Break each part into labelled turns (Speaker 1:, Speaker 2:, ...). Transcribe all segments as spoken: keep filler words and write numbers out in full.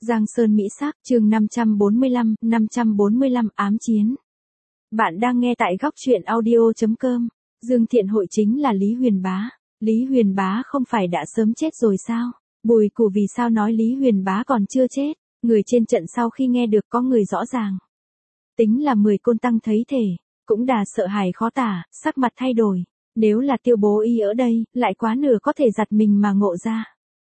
Speaker 1: Giang Sơn Mỹ Sắc, chương năm trăm bốn mươi lăm, năm trăm bốn mươi lăm ám chiến. Bạn đang nghe tại góc truyện audio chấm com. Dương Thiện Hội chính là Lý Huyền Bá. Lý Huyền Bá không phải đã sớm chết rồi sao? Bùi Cù vì sao nói Lý Huyền Bá còn chưa chết? Người trên trận sau khi nghe được có người rõ ràng. Tính là mười côn tăng thấy thể, cũng đà sợ hãi khó tả, sắc mặt thay đổi. Nếu là Tiêu Bố Y ở đây, lại quá nửa có thể giật mình mà ngộ ra.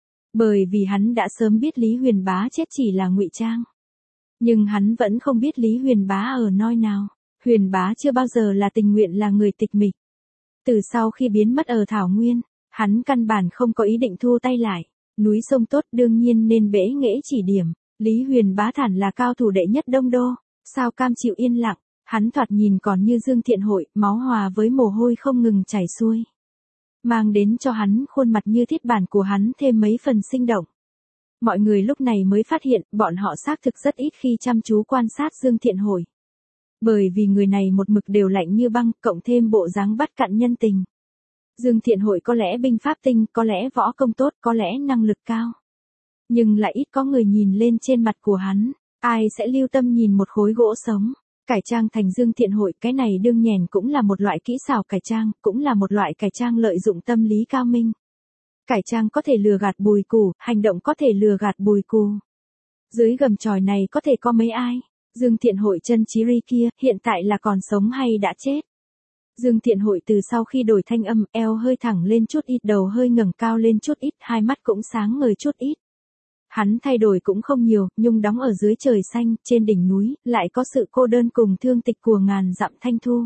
Speaker 1: Bởi vì hắn đã sớm biết Lý Huyền Bá chết chỉ là ngụy trang. Nhưng hắn vẫn không biết Lý Huyền Bá ở nơi nào. Huyền Bá chưa bao giờ là tình nguyện là người tịch mịch. Từ sau khi biến mất ở Thảo Nguyên, hắn căn bản không có ý định thu tay lại. Núi sông tốt đương nhiên nên bẽ nghễ chỉ điểm. Lý Huyền Bá thản là cao thủ đệ nhất Đông Đô. Sao cam chịu yên lặng, hắn thoạt nhìn còn như Dương Thiện Hội, máu hòa với mồ hôi không ngừng chảy xuôi. Mang đến cho hắn khuôn mặt như thiết bản của hắn thêm mấy phần sinh động. Mọi người lúc này mới phát hiện bọn họ xác thực rất ít khi chăm chú quan sát Dương Thiện Hội. Bởi vì người này một mực đều lạnh như băng, cộng thêm bộ dáng bắt cặn nhân tình. Dương Thiện Hội có lẽ binh pháp tinh, có lẽ võ công tốt, có lẽ năng lực cao. Nhưng lại ít có người nhìn lên trên mặt của hắn, ai sẽ lưu tâm nhìn một khối gỗ sống. Cải trang thành Dương Thiện Hội, cái này đương nhèn cũng là một loại kỹ xảo cải trang, cũng là một loại cải trang lợi dụng tâm lý cao minh. Cải trang có thể lừa gạt Bùi Cù, hành động có thể lừa gạt Bùi Cù. Dưới gầm chòi này có thể có mấy ai? Dương Thiện Hội chân chí ri kia, hiện tại là còn sống hay đã chết? Dương Thiện Hội từ sau khi đổi thanh âm, eo hơi thẳng lên chút ít, đầu hơi ngẩng cao lên chút ít, hai mắt cũng sáng ngời chút ít. Hắn thay đổi cũng không nhiều, nhung đóng ở dưới trời xanh, trên đỉnh núi, lại có sự cô đơn cùng thương tịch của ngàn dặm thanh thu.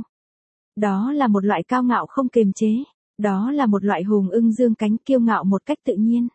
Speaker 1: Đó là một loại cao ngạo không kiềm chế, đó là một loại hùng ưng dương cánh kiêu ngạo một cách tự nhiên.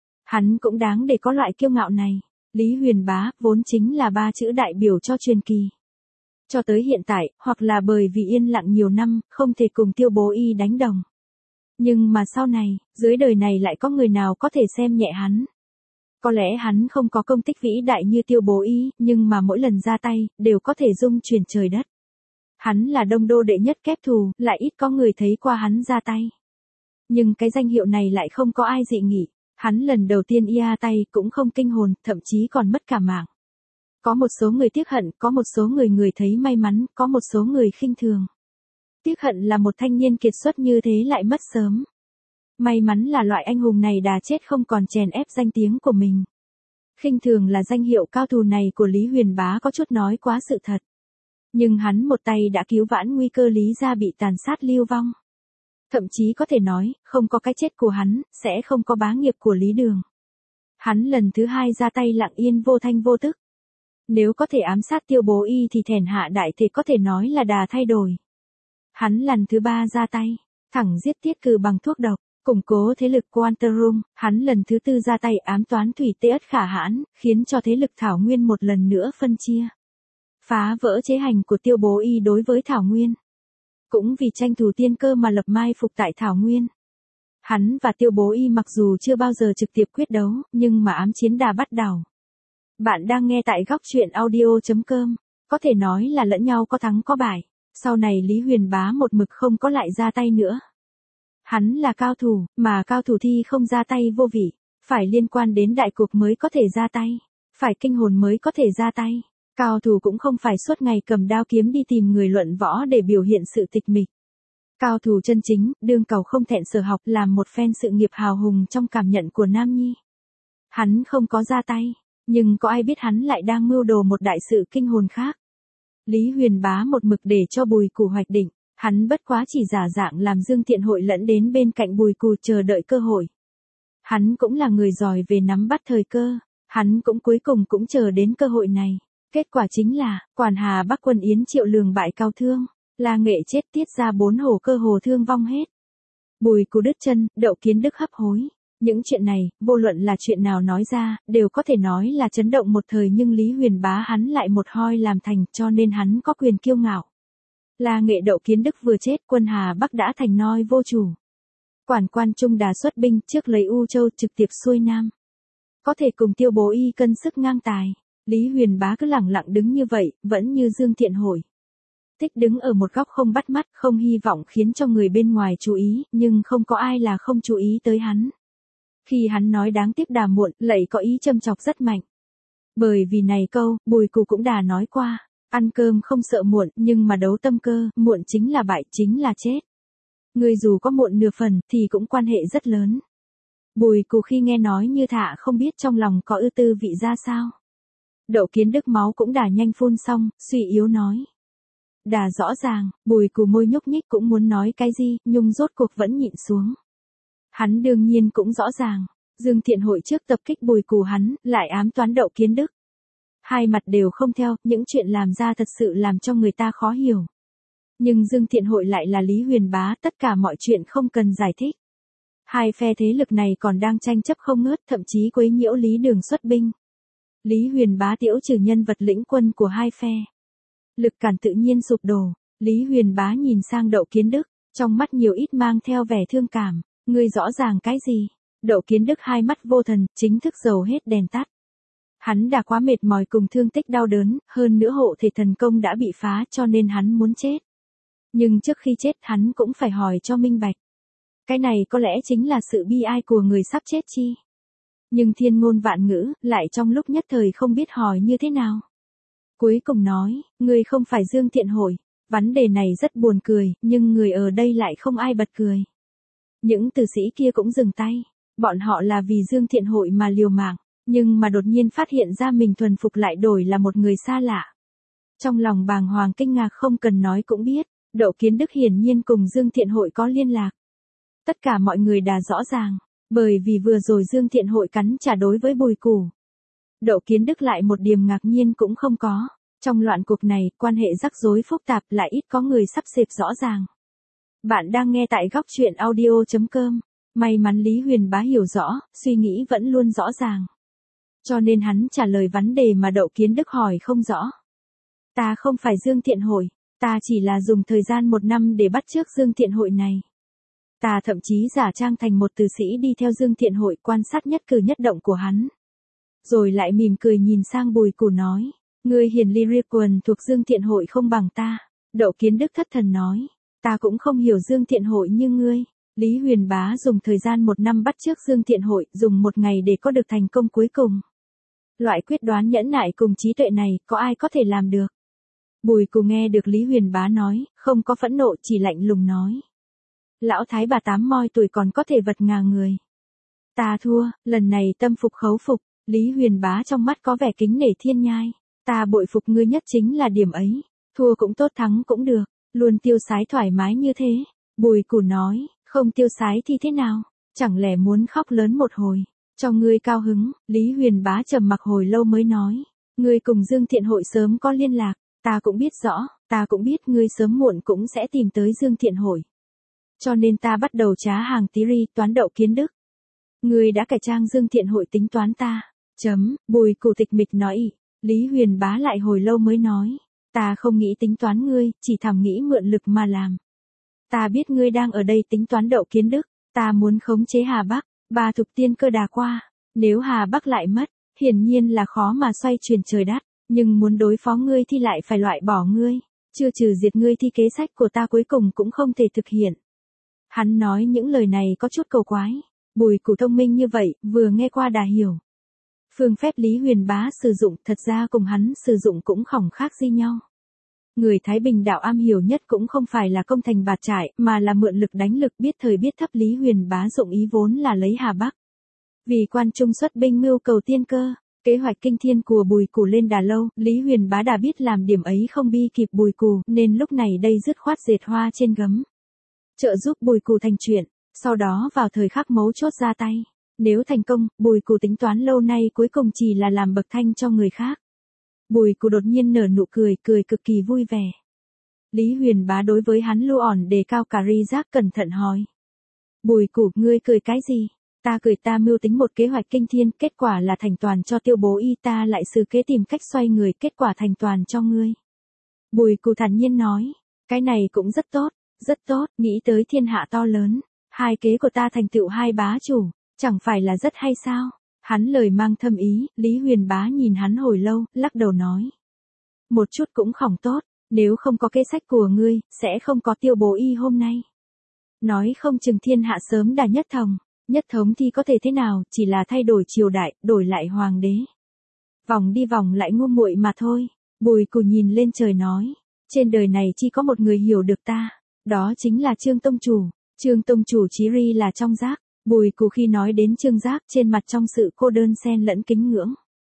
Speaker 1: Hắn cũng đáng để có loại kiêu ngạo này. Lý Huyền Bá, vốn chính là ba chữ đại biểu cho truyền kỳ. Cho tới hiện tại, hoặc là bởi vì yên lặng nhiều năm, không thể cùng Tiêu Bố Y đánh đồng. Nhưng mà sau này, dưới đời này lại có người nào có thể xem nhẹ hắn. Có lẽ hắn không có công tích vĩ đại như Tiêu Bố Y, nhưng mà mỗi lần ra tay, đều có thể dung chuyển trời đất. Hắn là Đông Đô đệ nhất kép thù, lại ít có người thấy qua hắn ra tay. Nhưng cái danh hiệu này lại không có ai dị nghị. Hắn lần đầu tiên ia tay cũng không kinh hồn, thậm chí còn mất cả mạng. Có một số người tiếc hận, có một số người người thấy may mắn, có một số người khinh thường. Tiếc hận là một thanh niên kiệt xuất như thế lại mất sớm. May mắn là loại anh hùng này đã chết không còn chèn ép danh tiếng của mình. Khinh thường là danh hiệu cao thù này của Lý Huyền Bá có chút nói quá sự thật. Nhưng hắn một tay đã cứu vãn nguy cơ Lý gia bị tàn sát lưu vong. Thậm chí có thể nói, không có cái chết của hắn, sẽ không có bá nghiệp của Lý Đường. Hắn lần thứ hai ra tay lặng yên vô thanh vô tức. Nếu có thể ám sát Tiêu Bố Y thì thèn hạ đại thể có thể nói là đà thay đổi. Hắn lần thứ ba ra tay, thẳng giết Tiết Cừ bằng thuốc độc, củng cố thế lực Quantarum. Hắn lần thứ tư ra tay ám toán Thủy Tê Ất Khả Hãn, khiến cho thế lực Thảo Nguyên một lần nữa phân chia. Phá vỡ chế hành của Tiêu Bố Y đối với Thảo Nguyên. Cũng vì tranh thủ tiên cơ mà lập mai phục tại Thảo Nguyên. Hắn và Tiêu Bố Y mặc dù chưa bao giờ trực tiếp quyết đấu, nhưng mà ám chiến đã bắt đầu. Bạn đang nghe tại góc truyện audio chấm com, có thể nói là lẫn nhau có thắng có bại. Sau này Lý Huyền Bá một mực không có lại ra tay nữa. Hắn là cao thủ, mà cao thủ thi không ra tay vô vị, phải liên quan đến đại cục mới có thể ra tay, phải kinh hồn mới có thể ra tay. Cao thủ cũng không phải suốt ngày cầm đao kiếm đi tìm người luận võ để biểu hiện sự tịch mịch. Cao thủ chân chính, đương cầu không thẹn sở học, làm một phen sự nghiệp hào hùng trong cảm nhận của Nam Nhi. Hắn không có ra tay, nhưng có ai biết hắn lại đang mưu đồ một đại sự kinh hồn khác. Lý Huyền Bá một mực để cho Bùi Cù hoạch định, hắn bất quá chỉ giả dạng làm Dương Thiện Hội lẫn đến bên cạnh Bùi Cù chờ đợi cơ hội. Hắn cũng là người giỏi về nắm bắt thời cơ, hắn cũng cuối cùng cũng chờ đến cơ hội này. Kết quả chính là, Quản Hà Bắc quân Yến Triệu Lường bại Cao Thương, La Nghệ chết, Tiết ra bốn hổ cơ hồ thương vong hết. Bùi Cù đứt chân, Đậu Kiến Đức hấp hối. Những chuyện này, vô luận là chuyện nào nói ra, đều có thể nói là chấn động một thời, nhưng Lý Huyền Bá hắn lại một hoi làm thành, cho nên hắn có quyền kiêu ngạo. La Nghệ Đậu Kiến Đức vừa chết, quân Hà Bắc đã thành noi vô chủ. Quản Quan Trung đà xuất binh trước lấy U Châu trực tiếp xuôi Nam. Có thể cùng Tiêu Bố Y cân sức ngang tài. Lý Huyền Bá cứ lẳng lặng đứng như vậy, vẫn như Dương Thiện Hội. Tích đứng ở một góc không bắt mắt, không hy vọng khiến cho người bên ngoài chú ý, nhưng không có ai là không chú ý tới hắn. Khi hắn nói đáng tiếc đà muộn, lại có ý châm chọc rất mạnh. Bởi vì này câu, Bùi Cù cũng đã nói qua, ăn cơm không sợ muộn, nhưng mà đấu tâm cơ, muộn chính là bại, chính là chết. Ngươi dù có muộn nửa phần, thì cũng quan hệ rất lớn. Bùi Cù khi nghe nói như thạ không biết trong lòng có ư tư vị ra sao. Đậu Kiến Đức máu cũng đã nhanh phun xong, suy yếu nói. Đã rõ ràng, Bùi Cù môi nhúc nhích cũng muốn nói cái gì, nhưng rốt cuộc vẫn nhịn xuống. Hắn đương nhiên cũng rõ ràng, Dương Thiện Hội trước tập kích Bùi Cù hắn, lại ám toán Đậu Kiến Đức. Hai mặt đều không theo, những chuyện làm ra thật sự làm cho người ta khó hiểu. Nhưng Dương Thiện Hội lại là Lý Huyền Bá, tất cả mọi chuyện không cần giải thích. Hai phe thế lực này còn đang tranh chấp không ngớt, thậm chí quấy nhiễu Lý Đường xuất binh. Lý Huyền Bá tiễu trừ nhân vật lĩnh quân của hai phe. Lực cản tự nhiên sụp đổ, Lý Huyền Bá nhìn sang Đậu Kiến Đức, trong mắt nhiều ít mang theo vẻ thương cảm, ngươi rõ ràng cái gì? Đậu Kiến Đức hai mắt vô thần, chính thức dầu hết đèn tắt. Hắn đã quá mệt mỏi cùng thương tích đau đớn, hơn nữa hộ thể thần công đã bị phá cho nên hắn muốn chết. Nhưng trước khi chết hắn cũng phải hỏi cho minh bạch. Cái này có lẽ chính là sự bi ai của người sắp chết chi. Nhưng thiên ngôn vạn ngữ, lại trong lúc nhất thời không biết hỏi như thế nào. Cuối cùng nói, người không phải Dương Thiện Hội. Vấn đề này rất buồn cười, nhưng người ở đây lại không ai bật cười. Những tử sĩ kia cũng dừng tay. Bọn họ là vì Dương Thiện Hội mà liều mạng, nhưng mà đột nhiên phát hiện ra mình thuần phục lại đổi là một người xa lạ. Trong lòng bàng hoàng kinh ngạc không cần nói cũng biết, Đậu Kiến Đức hiển nhiên cùng Dương Thiện Hội có liên lạc. Tất cả mọi người đã rõ ràng, bởi vì vừa rồi Dương Thiện Hội cắn trả đối với Bùi Cù. Đậu Kiến Đức lại một điểm ngạc nhiên cũng không có. Trong loạn cuộc này, quan hệ rắc rối phức tạp lại ít có người sắp xếp rõ ràng. Bạn đang nghe tại góc truyện audio chấm com. May mắn Lý Huyền Bá hiểu rõ, suy nghĩ vẫn luôn rõ ràng. Cho nên hắn trả lời vấn đề mà Đậu Kiến Đức hỏi không rõ. Ta không phải Dương Thiện Hội, ta chỉ là dùng thời gian một năm để bắt chước Dương Thiện Hội này. Ta thậm chí giả trang thành một tử sĩ đi theo Dương Thiện Hội quan sát nhất cử nhất động của hắn. Rồi lại mỉm cười nhìn sang Bùi Cù nói, ngươi hiền ly ria quần thuộc Dương Thiện Hội không bằng ta. Đậu Kiến Đức thất thần nói, ta cũng không hiểu Dương Thiện Hội như ngươi. Lý Huyền Bá dùng thời gian một năm bắt chước Dương Thiện Hội, dùng một ngày để có được thành công cuối cùng. Loại quyết đoán nhẫn nại cùng trí tuệ này, có ai có thể làm được? Bùi Cù nghe được Lý Huyền Bá nói, không có phẫn nộ, chỉ lạnh lùng nói. Lão thái bà tám moi tuổi còn có thể vật ngà người. Ta thua, lần này tâm phục khấu phục. Lý Huyền Bá trong mắt có vẻ kính nể thiên nhai. Ta bội phục ngươi nhất chính là điểm ấy. Thua cũng tốt thắng cũng được, luôn tiêu sái thoải mái như thế. Bùi Cù nói, không tiêu sái thì thế nào? Chẳng lẽ muốn khóc lớn một hồi? Cho ngươi cao hứng. Lý Huyền Bá trầm mặc hồi lâu mới nói. Ngươi cùng Dương Thiện Hội sớm có liên lạc. Ta cũng biết rõ, ta cũng biết ngươi sớm muộn cũng sẽ tìm tới Dương Thiện Hội. Cho nên ta bắt đầu trá hàng tí ri toán Đậu Kiến Đức. Ngươi đã cải trang Dương Thiện Hội tính toán ta. Chấm, Bùi Cù tịch mịch nói ị. Lý Huyền Bá lại hồi lâu mới nói. Ta không nghĩ tính toán ngươi, chỉ thầm nghĩ mượn lực mà làm. Ta biết ngươi đang ở đây tính toán Đậu Kiến Đức. Ta muốn khống chế Hà Bắc, ba thục tiên cơ đà qua. Nếu Hà Bắc lại mất, hiển nhiên là khó mà xoay chuyển trời đất. Nhưng muốn đối phó ngươi thì lại phải loại bỏ ngươi. Chưa trừ diệt ngươi thì kế sách của ta cuối cùng cũng không thể thực hiện. Hắn nói những lời này có chút cầu quái. Bùi Cù thông minh như vậy, vừa nghe qua đã hiểu. Phương phép Lý Huyền Bá sử dụng thật ra cùng hắn sử dụng cũng không khác gì nhau. Người Thái Bình đạo am hiểu nhất cũng không phải là công thành bạt trải, mà là mượn lực đánh lực biết thời biết thấp. Lý Huyền Bá dụng ý vốn là lấy Hà Bắc. Vì quan trung xuất binh mưu cầu tiên cơ, kế hoạch kinh thiên của Bùi Cù lên đà lâu, Lý Huyền Bá đã biết làm điểm ấy không bi kịp Bùi Cù, nên lúc này đây dứt khoát dệt hoa trên gấm. Trợ giúp Bùi Cù thành chuyện, sau đó vào thời khắc mấu chốt ra tay. Nếu thành công, Bùi Cù tính toán lâu nay cuối cùng chỉ là làm bậc thanh cho người khác. Bùi Cù đột nhiên nở nụ cười, cười cực kỳ vui vẻ. Lý Huyền Bá đối với hắn lưu ỏn đề cao cà ri giác cẩn thận hỏi. Bùi Cù, ngươi cười cái gì? Ta cười ta mưu tính một kế hoạch kinh thiên, kết quả là thành toàn cho Tiêu Bố Y, ta lại sư kế tìm cách xoay người, kết quả thành toàn cho ngươi. Bùi Cù thản nhiên nói, cái này cũng rất tốt, rất tốt, nghĩ tới thiên hạ to lớn, hai kế của ta thành tựu hai bá chủ, chẳng phải là rất hay sao? Hắn lời mang thâm ý, Lý Huyền Bá nhìn hắn hồi lâu, lắc đầu nói. Một chút cũng không tốt, nếu không có kế sách của ngươi, sẽ không có Tiêu Bố Y hôm nay. Nói không chừng thiên hạ sớm đã nhất thống, nhất thống thì có thể thế nào, chỉ là thay đổi triều đại, đổi lại hoàng đế. Vòng đi vòng lại ngu muội mà thôi. Bùi Cù nhìn lên trời nói. Trên đời này chỉ có một người hiểu được ta. Đó chính là Trương Tông Chủ. Trương Tông Chủ chí ri là trong giác. Bùi Cù khi nói đến Trương Giác trên mặt trong sự cô đơn xen lẫn kính ngưỡng.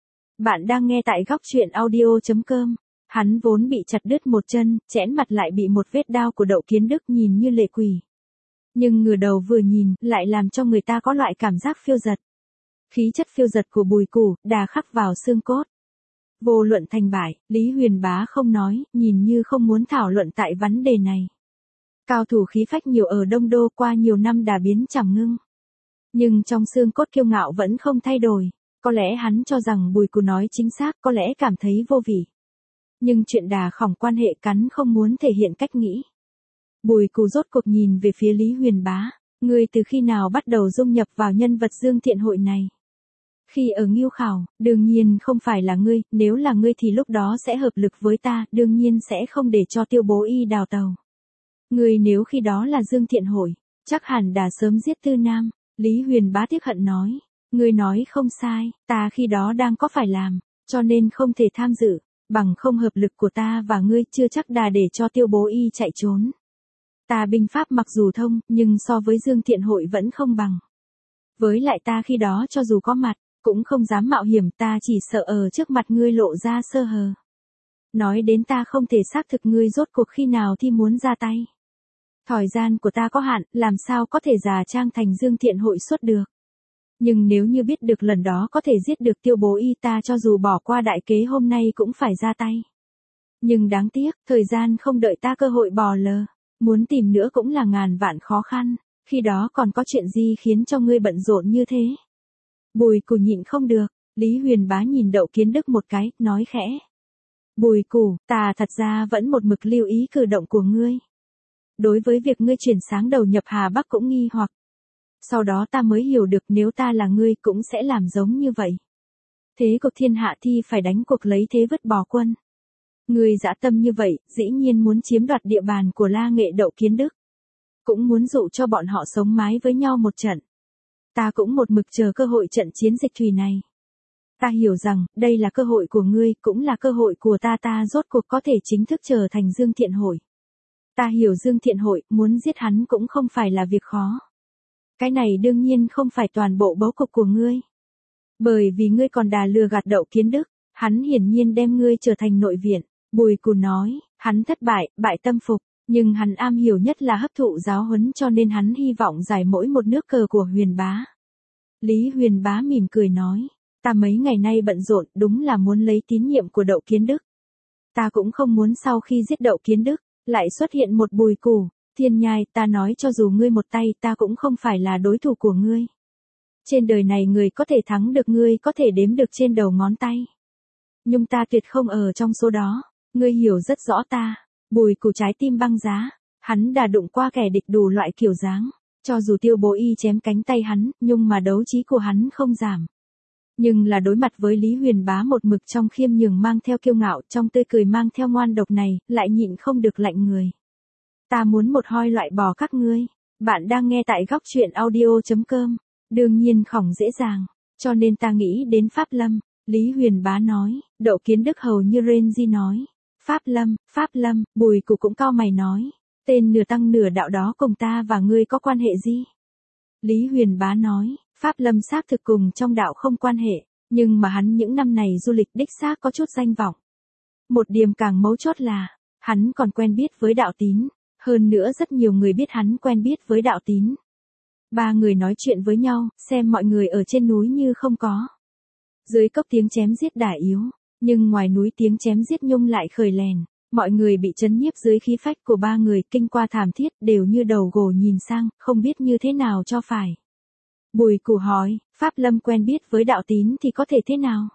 Speaker 1: Bạn đang nghe tại góc truyện audio.com. Hắn vốn bị chặt đứt một chân, chẽn mặt lại bị một vết đao của Đậu Kiến Đức nhìn như lệ quỷ. Nhưng ngửa đầu vừa nhìn, lại làm cho người ta có loại cảm giác phiêu dật. Khí chất phiêu dật của Bùi Cù, đà khắc vào xương cốt. Vô luận thành bại, Lý Huyền Bá không nói, nhìn như không muốn thảo luận tại vấn đề này. Cao thủ khí phách nhiều ở Đông Đô qua nhiều năm đã biến chẳng ngưng. Nhưng trong xương cốt kiêu ngạo vẫn không thay đổi. Có lẽ hắn cho rằng Bùi Cù nói chính xác, có lẽ cảm thấy vô vị. Nhưng chuyện đà khỏng quan hệ cắn không muốn thể hiện cách nghĩ. Bùi Cù rốt cuộc nhìn về phía Lý Huyền Bá. Ngươi từ khi nào bắt đầu dung nhập vào nhân vật Dương Thiện Hội này? Khi ở Ngưu Khảo, đương nhiên không phải là ngươi, nếu là ngươi thì lúc đó sẽ hợp lực với ta, đương nhiên sẽ không để cho Tiêu Bố Y đào tàu. Ngươi nếu khi đó là Dương Thiện Hội, chắc hẳn đã sớm giết Tư Nam. Lý Huyền Bá tiếc hận nói. Ngươi nói không sai, ta khi đó đang có phải làm, cho nên không thể tham dự, bằng không hợp lực của ta và ngươi chưa chắc đã để cho Tiêu Bố Y chạy trốn. Ta binh pháp mặc dù thông, nhưng so với Dương Thiện Hội vẫn không bằng. Với lại ta khi đó cho dù có mặt, cũng không dám mạo hiểm, ta chỉ sợ ở trước mặt ngươi lộ ra sơ hở. Nói đến ta không thể xác thực ngươi rốt cuộc khi nào thì muốn ra tay. Thời gian của ta có hạn, làm sao có thể giả trang thành Dương Thiện Hội suốt được. Nhưng nếu như biết được lần đó có thể giết được Tiêu Bố Y, ta cho dù bỏ qua đại kế hôm nay cũng phải ra tay. Nhưng đáng tiếc, thời gian không đợi ta cơ hội bò lờ. Muốn tìm nữa cũng là ngàn vạn khó khăn, khi đó còn có chuyện gì khiến cho ngươi bận rộn như thế? Bùi Cù nhịn không được, Lý Huyền Bá nhìn Đậu Kiến Đức một cái, nói khẽ. Bùi Cù, ta thật ra vẫn một mực lưu ý cử động của ngươi. Đối với việc ngươi chuyển sáng đầu nhập Hà Bắc cũng nghi hoặc. Sau đó ta mới hiểu được nếu ta là ngươi cũng sẽ làm giống như vậy. Thế cuộc thiên hạ thì phải đánh cuộc lấy thế vứt bỏ quân. Ngươi dã tâm như vậy, dĩ nhiên muốn chiếm đoạt địa bàn của La Nghệ Đậu Kiến Đức. Cũng muốn dụ cho bọn họ sống mái với nhau một trận. Ta cũng một mực chờ cơ hội trận chiến dịch thủy này. Ta hiểu rằng, đây là cơ hội của ngươi, cũng là cơ hội của ta, ta rốt cuộc có thể chính thức trở thành Dương Thiện Hội. Ta hiểu Dương Thiện Hội, muốn giết hắn cũng không phải là việc khó. Cái này đương nhiên không phải toàn bộ bố cục của ngươi. Bởi vì ngươi còn đà lừa gạt Đậu Kiến Đức, hắn hiển nhiên đem ngươi trở thành nội viện. Bùi Cù nói, hắn thất bại, bại tâm phục, nhưng hắn am hiểu nhất là hấp thụ giáo huấn, cho nên hắn hy vọng giải mỗi một nước cờ của Huyền Bá. Lý Huyền Bá mỉm cười nói, ta mấy ngày nay bận rộn, đúng là muốn lấy tín nhiệm của Đậu Kiến Đức. Ta cũng không muốn sau khi giết Đậu Kiến Đức, lại xuất hiện một Bùi Cù. Thiên Nhai, ta nói cho dù ngươi một tay, ta cũng không phải là đối thủ của ngươi. Trên đời này người có thể thắng được ngươi có thể đếm được trên đầu ngón tay. Nhưng ta tuyệt không ở trong số đó. Ngươi hiểu rất rõ ta. Bùi Cù trái tim băng giá. Hắn đã đụng qua kẻ địch đủ loại kiểu dáng. Cho dù Tiêu Bố Y chém cánh tay hắn, nhưng mà đấu trí của hắn không giảm. Nhưng là đối mặt với Lý Huyền Bá một mực trong khiêm nhường mang theo kiêu ngạo, trong tươi cười mang theo ngoan độc này, lại nhịn không được lạnh người. Ta muốn một hoi loại bỏ các ngươi. Bạn đang nghe tại góc truyện audio.com. Đương nhiên khỏng dễ dàng. Cho nên ta nghĩ đến Pháp Lâm. Lý Huyền Bá nói. Đậu Kiến Đức hầu như Renzi nói. Pháp Lâm, Pháp Lâm. Bùi Cù cũng cau mày nói. Tên nửa tăng nửa đạo đó cùng ta và ngươi có quan hệ gì? Lý Huyền Bá nói. Pháp Lâm xác thực cùng trong đạo không quan hệ. Nhưng mà hắn những năm này du lịch đích xác có chút danh vọng. Một điểm càng mấu chốt là. Hắn còn quen biết với Đạo Tín. Hơn nữa rất nhiều người biết hắn quen biết với Đạo Tín. Ba người nói chuyện với nhau, xem mọi người ở trên núi như không có. Dưới cốc tiếng chém giết đả yếu, nhưng ngoài núi tiếng chém giết nhung lại khởi lèn. Mọi người bị chấn nhiếp dưới khí phách của ba người, kinh qua thảm thiết, đều như đầu gỗ nhìn sang, không biết như thế nào cho phải. Bùi Cù hỏi, Pháp Lâm quen biết với Đạo Tín thì có thể thế nào?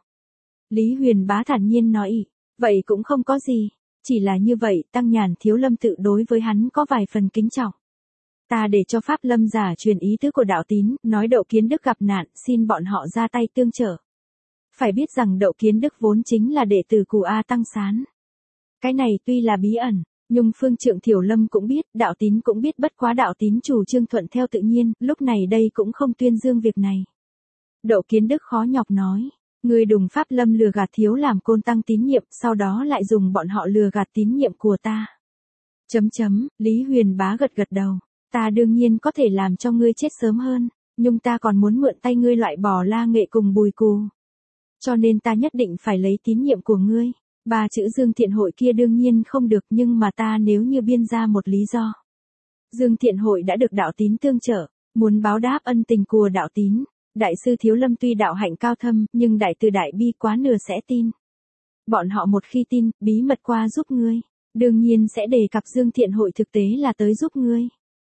Speaker 1: Lý Huyền Bá thản nhiên nói, vậy cũng không có gì. Chỉ là như vậy, Tăng Nhàn Thiếu Lâm tự đối với hắn có vài phần kính trọng. Ta để cho Pháp Lâm giả truyền ý tứ của Đạo Tín, nói Đậu Kiến Đức gặp nạn, xin bọn họ ra tay tương trợ. Phải biết rằng Đậu Kiến Đức vốn chính là đệ tử của A Tăng Sán. Cái này tuy là bí ẩn, nhưng Phương Trượng Thiểu Lâm cũng biết, Đạo Tín cũng biết, bất quá Đạo Tín chủ trương thuận theo tự nhiên, lúc này đây cũng không tuyên dương việc này. Đậu Kiến Đức khó nhọc nói, Ngươi đùng pháp lâm lừa gạt thiếu làm côn tăng tín nhiệm, sau đó lại dùng bọn họ lừa gạt tín nhiệm của ta. Chấm chấm, Lý Huyền Bá gật gật đầu. Ta đương nhiên có thể làm cho ngươi chết sớm hơn, nhưng ta còn muốn mượn tay ngươi loại bỏ La Nghệ cùng Bùi Cù. Cho nên ta nhất định phải lấy tín nhiệm của ngươi. Ba chữ Dương Thiện Hội kia đương nhiên không được, nhưng mà ta nếu như biên ra một lý do. Dương Thiện Hội đã được đạo tín tương trợ, muốn báo đáp ân tình của đạo tín. Đại sư Thiếu Lâm tuy đạo hạnh cao thâm, nhưng đại từ đại bi quá nửa sẽ tin. Bọn họ một khi tin, bí mật qua giúp ngươi, đương nhiên sẽ đề cập Dương Thiện Hội thực tế là tới giúp ngươi.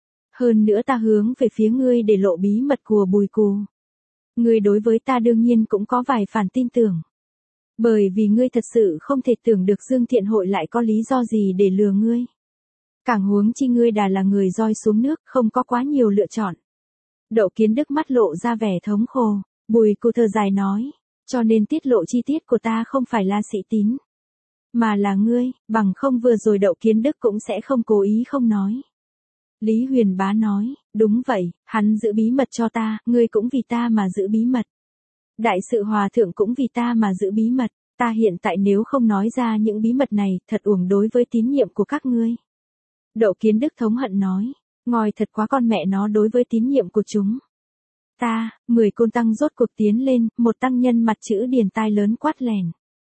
Speaker 1: Hơn nữa ta hướng về phía ngươi để lộ bí mật của Bùi Cù. Ngươi đối với ta đương nhiên cũng có vài phần tin tưởng. Bởi vì ngươi thật sự không thể tưởng được Dương Thiện Hội lại có lý do gì để lừa ngươi. Càng huống chi ngươi đã là người roi xuống nước, không có quá nhiều lựa chọn. Đậu Kiến Đức mắt lộ ra vẻ thống khổ, Bùi Cù thở dài nói, cho nên tiết lộ chi tiết của ta không phải là Sĩ Tín, mà là ngươi, bằng không vừa rồi Đậu Kiến Đức cũng sẽ không cố ý không nói. Lý Huyền Bá nói, đúng vậy, hắn giữ bí mật cho ta, ngươi cũng vì ta mà giữ bí mật. Đại sự Hòa Thượng cũng vì ta mà giữ bí mật, ta hiện tại nếu không nói ra những bí mật này, thật uổng đối với tín nhiệm của các ngươi. Đậu Kiến Đức thống hận nói, ngòi thật quá con mẹ nó đối với tín nhiệm của chúng. Ta, mười côn tăng rốt cuộc tiến lên, một tăng nhân mặt chữ điền tai lớn quát lèn.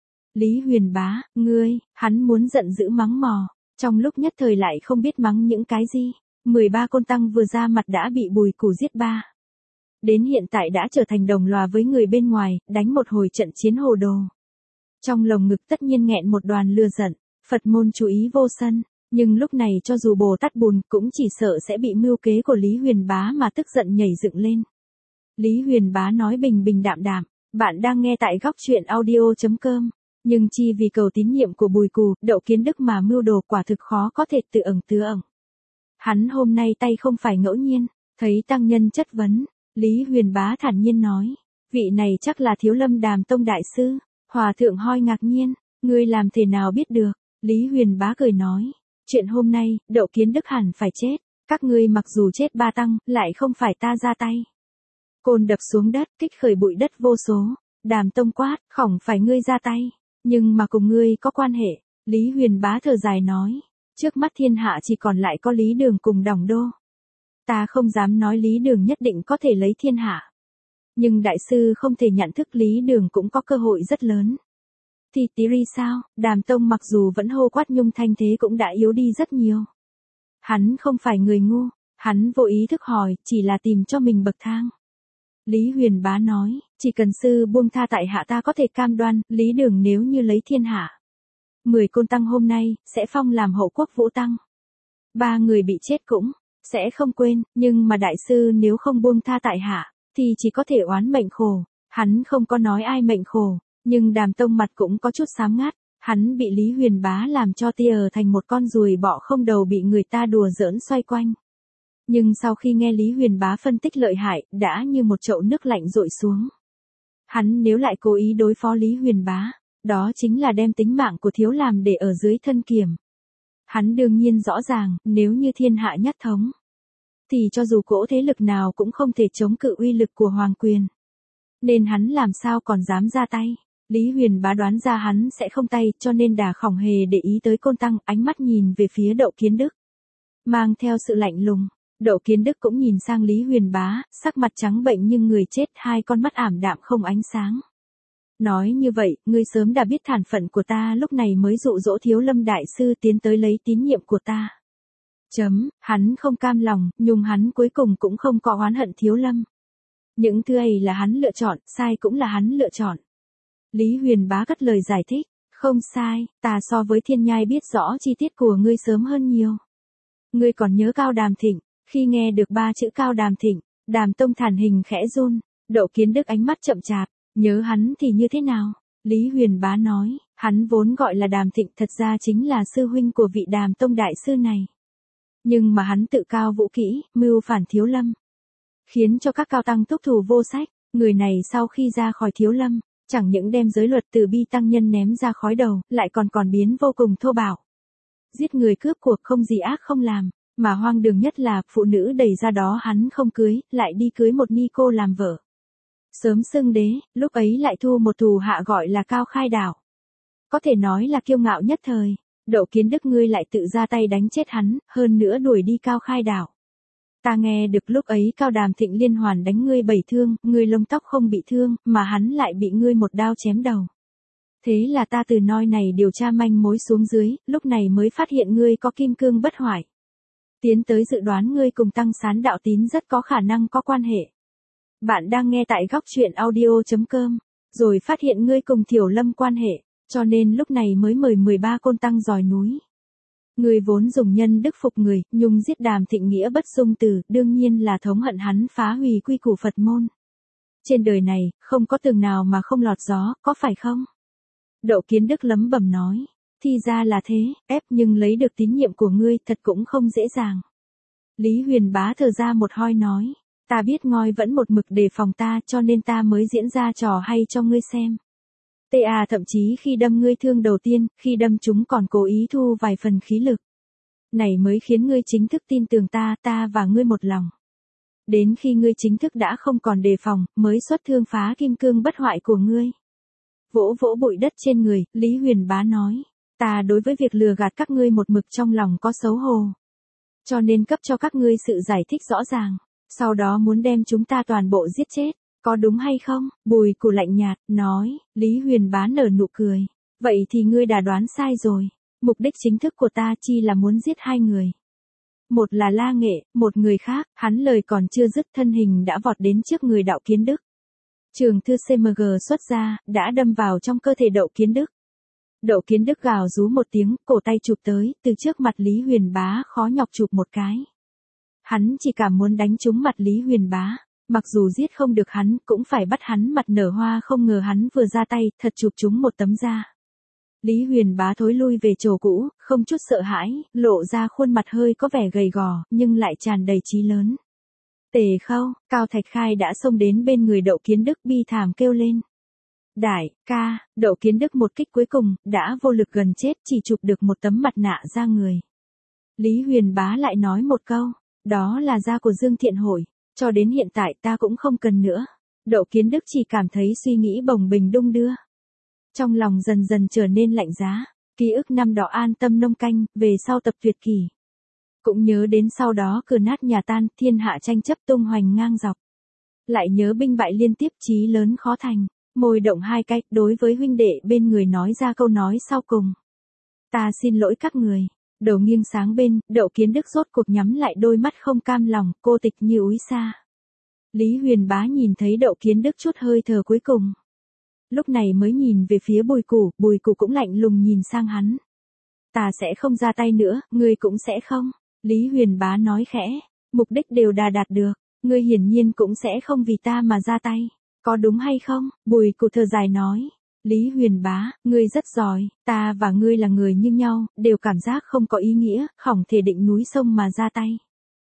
Speaker 1: Lý Huyền Bá, ngươi, hắn muốn giận dữ mắng mò, trong lúc nhất thời lại không biết mắng những cái gì. mười ba côn tăng vừa ra mặt đã bị Bùi Cù giết ba. Đến hiện tại đã trở thành đồng lòa với người bên ngoài, đánh một hồi trận chiến hồ đồ. Trong lồng ngực tất nhiên nghẹn một đoàn lừa giận, Phật môn chú ý vô sân, nhưng lúc này cho dù Bồ Tát Bùn cũng chỉ sợ sẽ bị mưu kế của Lý Huyền Bá mà tức giận nhảy dựng lên. Lý Huyền Bá nói bình bình đạm đạm, bạn đang nghe tại góc truyện audio chấm com, nhưng chi vì cầu tín nhiệm của Bùi Cù, Đậu Kiến Đức mà mưu đồ quả thực khó có thể tự ẩn tứ ẩn. Hắn hôm nay tay không phải ngẫu nhiên, thấy tăng nhân chất vấn, Lý Huyền Bá thản nhiên nói, vị này chắc là Thiếu Lâm Đàm Tông đại sư. Hòa thượng hoi ngạc nhiên, ngươi làm thế nào biết được? Lý Huyền Bá cười nói, chuyện hôm nay, Đậu Kiến Đức hẳn phải chết, các ngươi mặc dù chết ba tăng, lại không phải ta ra tay. Côn đập xuống đất, kích khởi bụi đất vô số, Đàm Tông quát, khổng phải ngươi ra tay, nhưng mà cùng ngươi có quan hệ. Lý Huyền Bá thở dài nói, trước mắt thiên hạ chỉ còn lại có Lý Đường cùng Đổng Đô. Ta không dám nói Lý Đường nhất định có thể lấy thiên hạ. Nhưng đại sư không thể nhận thức Lý Đường cũng có cơ hội rất lớn. Thì tí ri sao, Đàm Tông mặc dù vẫn hô quát nhung thanh thế cũng đã yếu đi rất nhiều. Hắn không phải người ngu, hắn vô ý thức hỏi, chỉ là tìm cho mình bậc thang. Lý Huyền Bá nói, chỉ cần sư buông tha tại hạ ta có thể cam đoan, Lý Đường nếu như lấy thiên hạ. Mười côn tăng hôm nay, sẽ phong làm hậu quốc vũ tăng. Ba người bị chết cũng, sẽ không quên, nhưng mà đại sư nếu không buông tha tại hạ, thì chỉ có thể oán mệnh khổ. Hắn không có nói ai mệnh khổ, nhưng Đàm Tông mặt cũng có chút xám ngắt, hắn bị Lý Huyền Bá làm cho tia thành một con ruồi bọ không đầu bị người ta đùa giỡn xoay quanh. Nhưng sau khi nghe Lý Huyền Bá phân tích lợi hại, đã như một chậu nước lạnh dội xuống. Hắn nếu lại cố ý đối phó Lý Huyền Bá, đó chính là đem tính mạng của Thiếu làm để ở dưới thân kiểm. Hắn đương nhiên rõ ràng, nếu như thiên hạ nhất thống, thì cho dù cỗ thế lực nào cũng không thể chống cự uy lực của hoàng quyền. Nên hắn làm sao còn dám ra tay. Lý Huyền Bá đoán ra hắn sẽ không tay, cho nên Đà Khổng hề để ý tới côn tăng, ánh mắt nhìn về phía Đậu Kiến Đức, mang theo sự lạnh lùng. Đậu Kiến Đức cũng nhìn sang Lý Huyền Bá, sắc mặt trắng bệnh nhưng người chết, hai con mắt ảm đạm không ánh sáng. Nói như vậy, ngươi sớm đã biết thản phận của ta, lúc này mới dụ dỗ Thiếu Lâm đại sư tiến tới lấy tín nhiệm của ta. Chấm, hắn không cam lòng, nhưng hắn cuối cùng cũng không có oán hận Thiếu Lâm. Những thứ ấy là hắn lựa chọn, sai cũng là hắn lựa chọn. Lý Huyền Bá cất lời giải thích, không sai, ta so với Thiên Nhai biết rõ chi tiết của ngươi sớm hơn nhiều. Ngươi còn nhớ Cao Đàm Thịnh, khi nghe được ba chữ Cao Đàm Thịnh, Đàm Tông thản hình khẽ run, Đậu Kiến Đức ánh mắt chậm chạp, nhớ hắn thì như thế nào? Lý Huyền Bá nói, hắn vốn gọi là Đàm Thịnh thật ra chính là sư huynh của vị Đàm Tông đại sư này. Nhưng mà hắn tự cao vũ kỹ, mưu phản Thiếu Lâm, khiến cho các cao tăng túc thủ vô sách. Người này sau khi ra khỏi Thiếu Lâm, chẳng những đem giới luật từ bi tăng nhân ném ra khói đầu, lại còn còn biến vô cùng thô bạo. Giết người cướp cuộc không gì ác không làm, mà hoang đường nhất là phụ nữ đẩy ra đó hắn không cưới, lại đi cưới một ni cô làm vợ. Sớm xưng đế, lúc ấy lại thu một thủ hạ gọi là Cao Khai Đảo. Có thể nói là kiêu ngạo nhất thời, Đậu Kiến Đức ngươi lại tự ra tay đánh chết hắn, hơn nữa đuổi đi Cao Khai Đảo. Ta nghe được lúc ấy Cao Đàm Thịnh liên hoàn đánh ngươi bảy thương, ngươi lông tóc không bị thương, mà hắn lại bị ngươi một đao chém đầu. Thế là ta từ nơi này điều tra manh mối xuống dưới, lúc này mới phát hiện ngươi có kim cương bất hoại. Tiến tới dự đoán ngươi cùng Tăng Sán Đạo Tín rất có khả năng có quan hệ. Bạn đang nghe tại góc truyện audio.com, rồi phát hiện ngươi cùng Thiểu Lâm quan hệ, cho nên lúc này mới mời mười ba côn tăng dòi núi. Ngươi vốn dùng nhân đức phục người, nhung giết Đàm Thịnh nghĩa bất dung từ, đương nhiên là thống hận hắn phá hủy quy củ Phật môn. Trên đời này, không có tường nào mà không lọt gió, có phải không? Đậu Kiến Đức lấm bẩm nói, thì ra là thế, ép nhưng lấy được tín nhiệm của ngươi thật cũng không dễ dàng. Lý Huyền Bá thở ra một hơi nói, ta biết ngôi vẫn một mực đề phòng ta cho nên ta mới diễn ra trò hay cho ngươi xem. Tê à thậm chí khi đâm ngươi thương đầu tiên, khi đâm chúng còn cố ý thu vài phần khí lực. Này mới khiến ngươi chính thức tin tưởng ta, ta và ngươi một lòng. Đến khi ngươi chính thức đã không còn đề phòng, mới xuất thương phá kim cương bất hoại của ngươi. Vỗ vỗ bụi đất trên người, Lý Huyền Bá nói, ta đối với việc lừa gạt các ngươi một mực trong lòng có xấu hổ. Cho nên cấp cho các ngươi sự giải thích rõ ràng, sau đó muốn đem chúng ta toàn bộ giết chết, có đúng hay không? Bùi Cù lạnh nhạt, nói, Lý Huyền Bá nở nụ cười, vậy thì ngươi đã đoán sai rồi, mục đích chính thức của ta chi là muốn giết hai người. Một là La Nghệ, một người khác, hắn lời còn chưa dứt thân hình đã vọt đến trước người Đậu Kiến Đức. Trường thư xê em giê xuất ra, đã đâm vào trong cơ thể Đậu Kiến Đức. Đậu Kiến Đức gào rú một tiếng, cổ tay chụp tới, từ trước mặt Lý Huyền Bá khó nhọc chụp một cái. Hắn chỉ cảm muốn đánh trúng mặt Lý Huyền Bá, mặc dù giết không được hắn, cũng phải bắt hắn mặt nở hoa, không ngờ hắn vừa ra tay, thật chụp trúng một tấm da. Lý Huyền Bá thối lui về chỗ cũ, không chút sợ hãi, lộ ra khuôn mặt hơi có vẻ gầy gò, nhưng lại tràn đầy chí lớn. Tề Khâu, Cao Thạch Khai đã xông đến bên người Đậu Kiến Đức bi thảm kêu lên. Đại ca, Đậu Kiến Đức một kích cuối cùng, đã vô lực gần chết, chỉ chụp được một tấm mặt nạ da người. Lý Huyền Bá lại nói một câu, đó là da của Dương Thiện Hội, cho đến hiện tại ta cũng không cần nữa. Đậu Kiến Đức chỉ cảm thấy suy nghĩ bồng bềnh đung đưa. Trong lòng dần dần trở nên lạnh giá, ký ức năm đó an tâm nông canh, về sau tập tuyệt kỷ. Cũng nhớ đến sau đó cửa nát nhà tan, thiên hạ tranh chấp tung hoành ngang dọc. Lại nhớ binh bại liên tiếp, chí lớn khó thành, môi động hai cách, đối với huynh đệ bên người nói ra câu nói sau cùng. Ta xin lỗi các người. Đầu nghiêng sáng bên, Đậu Kiến Đức rốt cuộc nhắm lại đôi mắt không cam lòng, cô tịch như úi xa. Lý Huyền Bá nhìn thấy Đậu Kiến Đức chút hơi thở cuối cùng. Lúc này mới nhìn về phía Bùi Cù, Bùi Cù cũng lạnh lùng nhìn sang hắn. Ta sẽ không ra tay nữa, ngươi cũng sẽ không. Lý Huyền Bá nói khẽ, mục đích đều đã đạt được, ngươi hiển nhiên cũng sẽ không vì ta mà ra tay, có đúng hay không? Bùi Cù thở dài nói, Lý Huyền Bá, ngươi rất giỏi, ta và ngươi là người như nhau, đều cảm giác không có ý nghĩa, không thể định núi sông mà ra tay.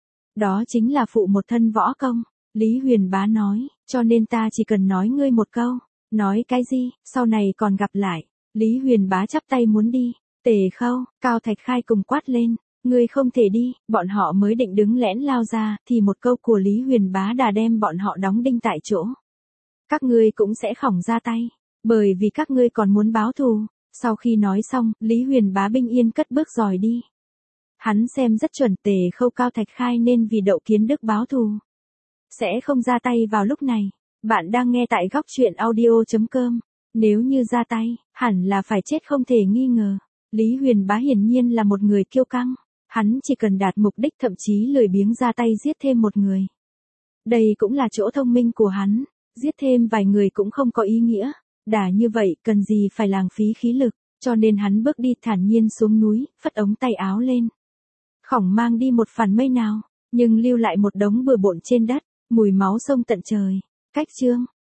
Speaker 1: Đó chính là phụ một thân võ công, Lý Huyền Bá nói, cho nên ta chỉ cần nói ngươi một câu. Nói cái gì, sau này còn gặp lại. Lý Huyền Bá chắp tay muốn đi. Tề Khâu, Cao Thạch Khai cùng quát lên, ngươi không thể đi. Bọn họ mới định đứng lẽn lao ra, thì một câu của Lý Huyền Bá đã đem bọn họ đóng đinh tại chỗ. Các ngươi cũng sẽ khỏng ra tay, bởi vì các ngươi còn muốn báo thù. Sau khi nói xong, Lý Huyền Bá bình yên cất bước dòi đi. Hắn xem rất chuẩn, Tề Khâu Cao Thạch Khai nên vì Đậu Kiến Đức báo thù, sẽ không ra tay vào lúc này. Bạn đang nghe tại góc truyện audio.com. Nếu như ra tay, hẳn là phải chết không thể nghi ngờ. Lý Huyền Bá hiển nhiên là một người kiêu căng. Hắn chỉ cần đạt mục đích, thậm chí lười biếng ra tay giết thêm một người. Đây cũng là chỗ thông minh của hắn. Giết thêm vài người cũng không có ý nghĩa. Đã như vậy, cần gì phải lãng phí khí lực. Cho nên hắn bước đi thản nhiên xuống núi, phất ống tay áo lên. Khổng mang đi một phản mây nào, nhưng lưu lại một đống bừa bộn trên đất, mùi máu sông tận trời. Cách chương